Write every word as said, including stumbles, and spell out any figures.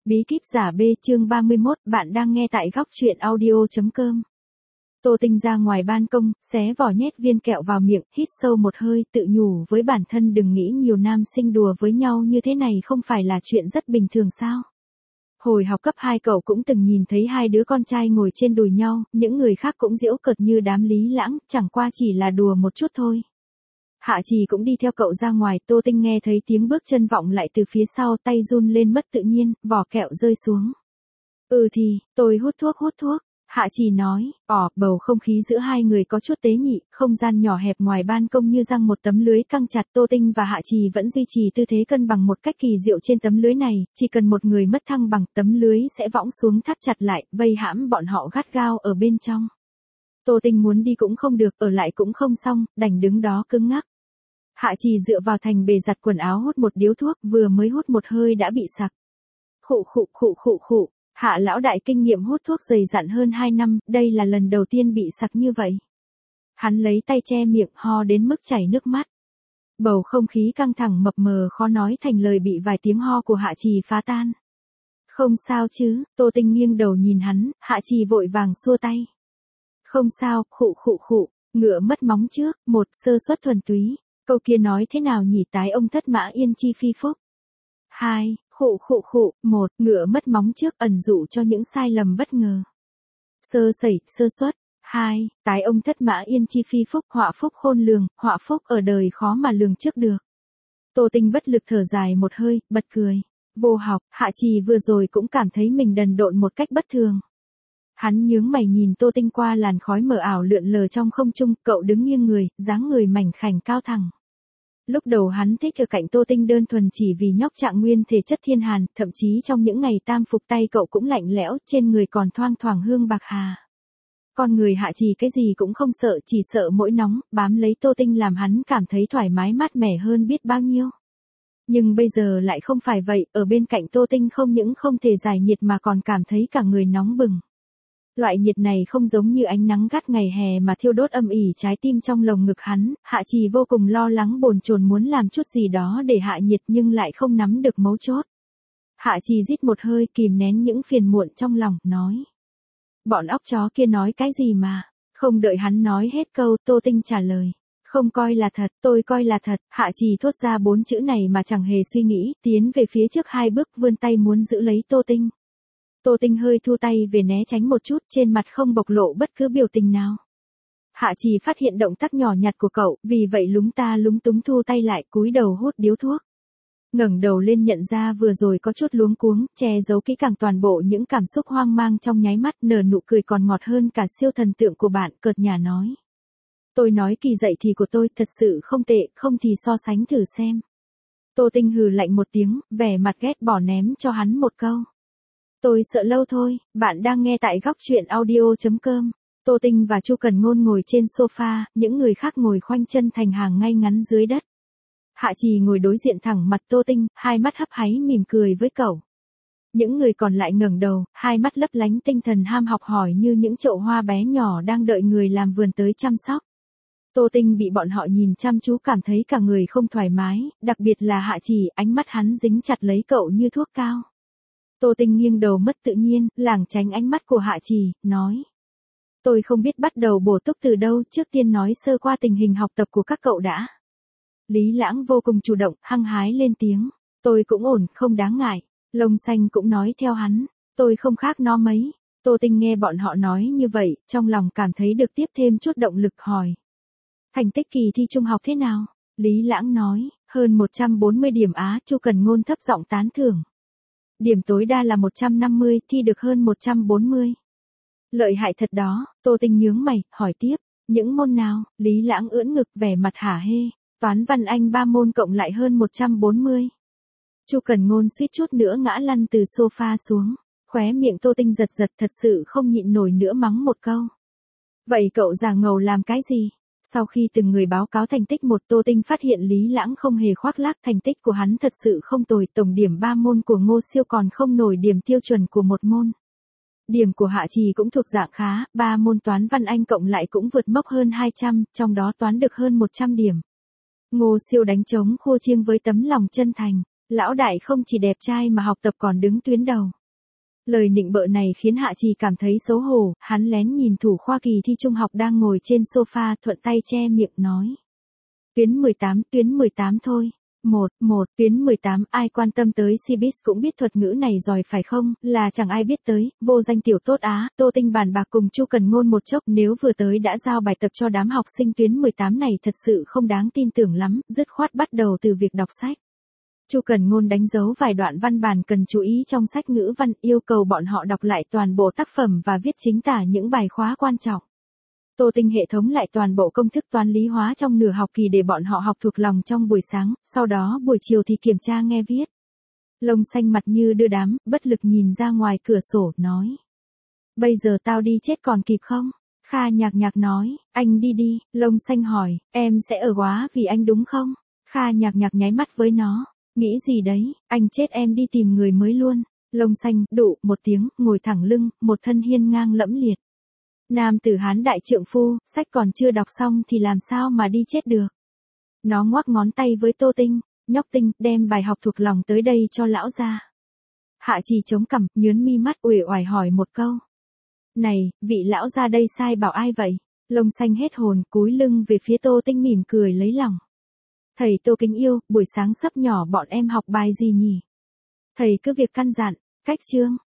Bí kíp giả B chương ba mươi mốt, bạn đang nghe tại góc truyện audio chấm com. Tô Tinh ra ngoài ban công, xé vỏ nhét viên kẹo vào miệng, hít sâu một hơi, tự nhủ với bản thân đừng nghĩ nhiều nam sinh đùa với nhau như thế này không phải là chuyện rất bình thường sao. Hồi học cấp hai cậu cũng từng nhìn thấy hai đứa con trai ngồi trên đùi nhau, những người khác cũng giễu cợt như đám Lý Lãng, chẳng qua chỉ là đùa một chút thôi. Hạ Trì cũng đi theo cậu ra ngoài, Tô Tinh nghe thấy tiếng bước chân vọng lại từ phía sau, tay run lên mất tự nhiên, vỏ kẹo rơi xuống. Ừ thì, tôi hút thuốc hút thuốc, Hạ Trì nói, ỏ, bầu không khí giữa hai người có chút tế nhị, không gian nhỏ hẹp ngoài ban công như răng một tấm lưới căng chặt. Tô Tinh và Hạ Trì vẫn duy trì tư thế cân bằng một cách kỳ diệu trên tấm lưới này, chỉ cần một người mất thăng bằng, tấm lưới sẽ võng xuống thắt chặt lại, vây hãm bọn họ gắt gao ở bên trong. Tô Tinh muốn đi cũng không được, ở lại cũng không xong, đành đứng đó cứng ngắc. Hạ Trì dựa vào thành bề giặt quần áo hút một điếu thuốc, vừa mới hút một hơi đã bị sặc. Khụ khụ khụ khụ khụ, Hạ lão đại kinh nghiệm hút thuốc dày dặn hơn hai năm, đây là lần đầu tiên bị sặc như vậy. Hắn lấy tay che miệng, ho đến mức chảy nước mắt. Bầu không khí căng thẳng mập mờ khó nói thành lời bị vài tiếng ho của Hạ Trì phá tan. Không sao chứ, Tô Tinh nghiêng đầu nhìn hắn, Hạ Trì vội vàng xua tay. Không sao, khụ khụ khụ, ngựa mất móng trước, một sơ suất thuần túy. Câu kia nói thế nào nhỉ, tái ông thất mã yên chi phi phúc. Hai, khụ khụ khụ, một, ngựa mất móng trước ẩn dụ cho những sai lầm bất ngờ. Sơ sẩy, sơ suất. Hai, tái ông thất mã yên chi phi phúc, họa phúc khôn lường, họa phúc ở đời khó mà lường trước được. Tô Tinh bất lực thở dài một hơi, bật cười. Vô học, Hạ Trì vừa rồi cũng cảm thấy mình đần độn một cách bất thường. Hắn nhướng mày nhìn Tô Tinh qua làn khói mờ ảo lượn lờ trong không trung, cậu đứng nghiêng người, dáng người mảnh khảnh cao thẳng. Lúc đầu hắn thích ở cạnh Tô Tinh đơn thuần chỉ vì nhóc trạng nguyên thể chất thiên hàn, thậm chí trong những ngày tam phục tay cậu cũng lạnh lẽo, trên người còn thoang thoảng hương bạc hà. Con người Hạ Trì cái gì cũng không sợ, chỉ sợ mỗi nóng, bám lấy Tô Tinh làm hắn cảm thấy thoải mái mát mẻ hơn biết bao nhiêu. Nhưng bây giờ lại không phải vậy, ở bên cạnh Tô Tinh không những không thể giải nhiệt mà còn cảm thấy cả người nóng bừng. Loại nhiệt này không giống như ánh nắng gắt ngày hè mà thiêu đốt âm ỉ trái tim trong lồng ngực hắn. Hạ Trì vô cùng lo lắng bồn chồn muốn làm chút gì đó để hạ nhiệt nhưng lại không nắm được mấu chốt. Hạ Trì rít một hơi kìm nén những phiền muộn trong lòng, nói. Bọn óc chó kia nói cái gì mà, không đợi hắn nói hết câu, Tô Tinh trả lời. Không coi là thật, tôi coi là thật. Hạ Trì thốt ra bốn chữ này mà chẳng hề suy nghĩ, tiến về phía trước hai bước vươn tay muốn giữ lấy Tô Tinh. Tô Tinh hơi thu tay về né tránh một chút, trên mặt không bộc lộ bất cứ biểu tình nào. Hạ Trì phát hiện động tác nhỏ nhặt của cậu, vì vậy lúng ta lúng túng thu tay lại, cúi đầu hút điếu thuốc. Ngẩng đầu lên nhận ra vừa rồi có chút luống cuống, che giấu kỹ càng toàn bộ những cảm xúc hoang mang trong nháy mắt, nở nụ cười còn ngọt hơn cả siêu thần tượng của bạn, cợt nhả nói. Tôi nói kỳ dậy thì của tôi thật sự không tệ, không thì so sánh thử xem. Tô Tinh hừ lạnh một tiếng, vẻ mặt ghét bỏ ném cho hắn một câu. Tôi sợ lâu thôi, bạn đang nghe tại góc truyện audio chấm com. Tô Tinh và Chu Cần Ngôn ngồi trên sofa, những người khác ngồi khoanh chân thành hàng ngay ngắn dưới đất. Hạ Trì ngồi đối diện thẳng mặt Tô Tinh, hai mắt hấp háy mỉm cười với cậu. Những người còn lại ngẩng đầu, hai mắt lấp lánh tinh thần ham học hỏi như những chậu hoa bé nhỏ đang đợi người làm vườn tới chăm sóc. Tô Tinh bị bọn họ nhìn chăm chú cảm thấy cả người không thoải mái, đặc biệt là Hạ Trì, ánh mắt hắn dính chặt lấy cậu như thuốc cao. Tô Tinh nghiêng đầu mất tự nhiên, lảng tránh ánh mắt của Hạ Trì, nói. Tôi không biết bắt đầu bổ túc từ đâu, trước tiên nói sơ qua tình hình học tập của các cậu đã. Lý Lãng vô cùng chủ động, hăng hái lên tiếng. Tôi cũng ổn, không đáng ngại. Lông xanh cũng nói theo hắn. Tôi không khác nó mấy. Tô Tinh nghe bọn họ nói như vậy, trong lòng cảm thấy được tiếp thêm chút động lực hỏi. Thành tích kỳ thi trung học thế nào? Lý Lãng nói, hơn một trăm bốn mươi điểm á. Chu Cần Ngôn thấp giọng tán thưởng. Điểm tối đa là một trăm năm mươi, thi được hơn một trăm bốn mươi. Lợi hại thật đó. Tô Tinh nhướng mày, hỏi tiếp. Những môn nào? Lý Lãng ưỡn ngực vẻ mặt hả hê. Toán văn Anh ba môn cộng lại hơn một trăm bốn mươi. Chu Cần Ngôn suýt chút nữa ngã lăn từ sofa xuống. Khóe miệng Tô Tinh giật giật, thật sự không nhịn nổi nữa mắng một câu. Vậy cậu già ngầu làm cái gì? Sau khi từng người báo cáo thành tích một, Tô Tinh phát hiện Lý Lãng không hề khoác lác, thành tích của hắn thật sự không tồi, tổng điểm ba môn của Ngô Siêu còn không nổi điểm tiêu chuẩn của một môn. Điểm của Hạ Trì cũng thuộc dạng khá, ba môn toán văn Anh cộng lại cũng vượt mốc hơn hai trăm, trong đó toán được hơn một trăm điểm. Ngô Siêu đánh trống khua chiêng với tấm lòng chân thành, lão đại không chỉ đẹp trai mà học tập còn đứng tuyến đầu. Lời nịnh bợ này khiến Hạ Trì cảm thấy xấu hổ, hắn lén nhìn thủ khoa kỳ thi trung học đang ngồi trên sofa, thuận tay che miệng nói. Tuyến mười tám, tuyến mười tám thôi. Một, một, tuyến mười tám, ai quan tâm tới Cbiz cũng biết thuật ngữ này rồi phải không, là chẳng ai biết tới, vô danh tiểu tốt á, Tô Tinh bàn bạc cùng Chu Cần Ngôn một chốc, nếu vừa tới đã giao bài tập cho đám học sinh tuyến mười tám này thật sự không đáng tin tưởng lắm, dứt khoát bắt đầu từ việc đọc sách. Chu Cần Ngôn đánh dấu vài đoạn văn bản cần chú ý trong sách ngữ văn, yêu cầu bọn họ đọc lại toàn bộ tác phẩm và viết chính tả những bài khóa quan trọng. Tô Tinh hệ thống lại toàn bộ công thức toán lý hóa trong nửa học kỳ để bọn họ học thuộc lòng trong buổi sáng, sau đó buổi chiều thì kiểm tra nghe viết. Lông xanh mặt như đưa đám, bất lực nhìn ra ngoài cửa sổ, nói. Bây giờ tao đi chết còn kịp không? Kha Nhạc Nhạc nói, anh đi đi, Lông xanh hỏi, em sẽ ở quá vì anh đúng không? Kha Nhạc Nhạc nháy mắt với nó, nghĩ gì đấy, anh chết em đi tìm người mới luôn. Lông xanh, đụ, một tiếng, ngồi thẳng lưng, một thân hiên ngang lẫm liệt. Nam tử Hán đại trượng phu, sách còn chưa đọc xong thì làm sao mà đi chết được. Nó ngoắc ngón tay với Tô Tinh, nhóc Tinh, đem bài học thuộc lòng tới đây cho lão gia. Hạ Trì chống cằm, nhớn mi mắt uể oải hỏi một câu. Này, vị lão gia đây sai bảo ai vậy? Lông xanh hết hồn, cúi lưng về phía Tô Tinh mỉm cười lấy lòng. Thầy Tô kính yêu, buổi sáng sắp nhỏ bọn em học bài gì nhỉ? Thầy cứ việc căn dặn, cách chương.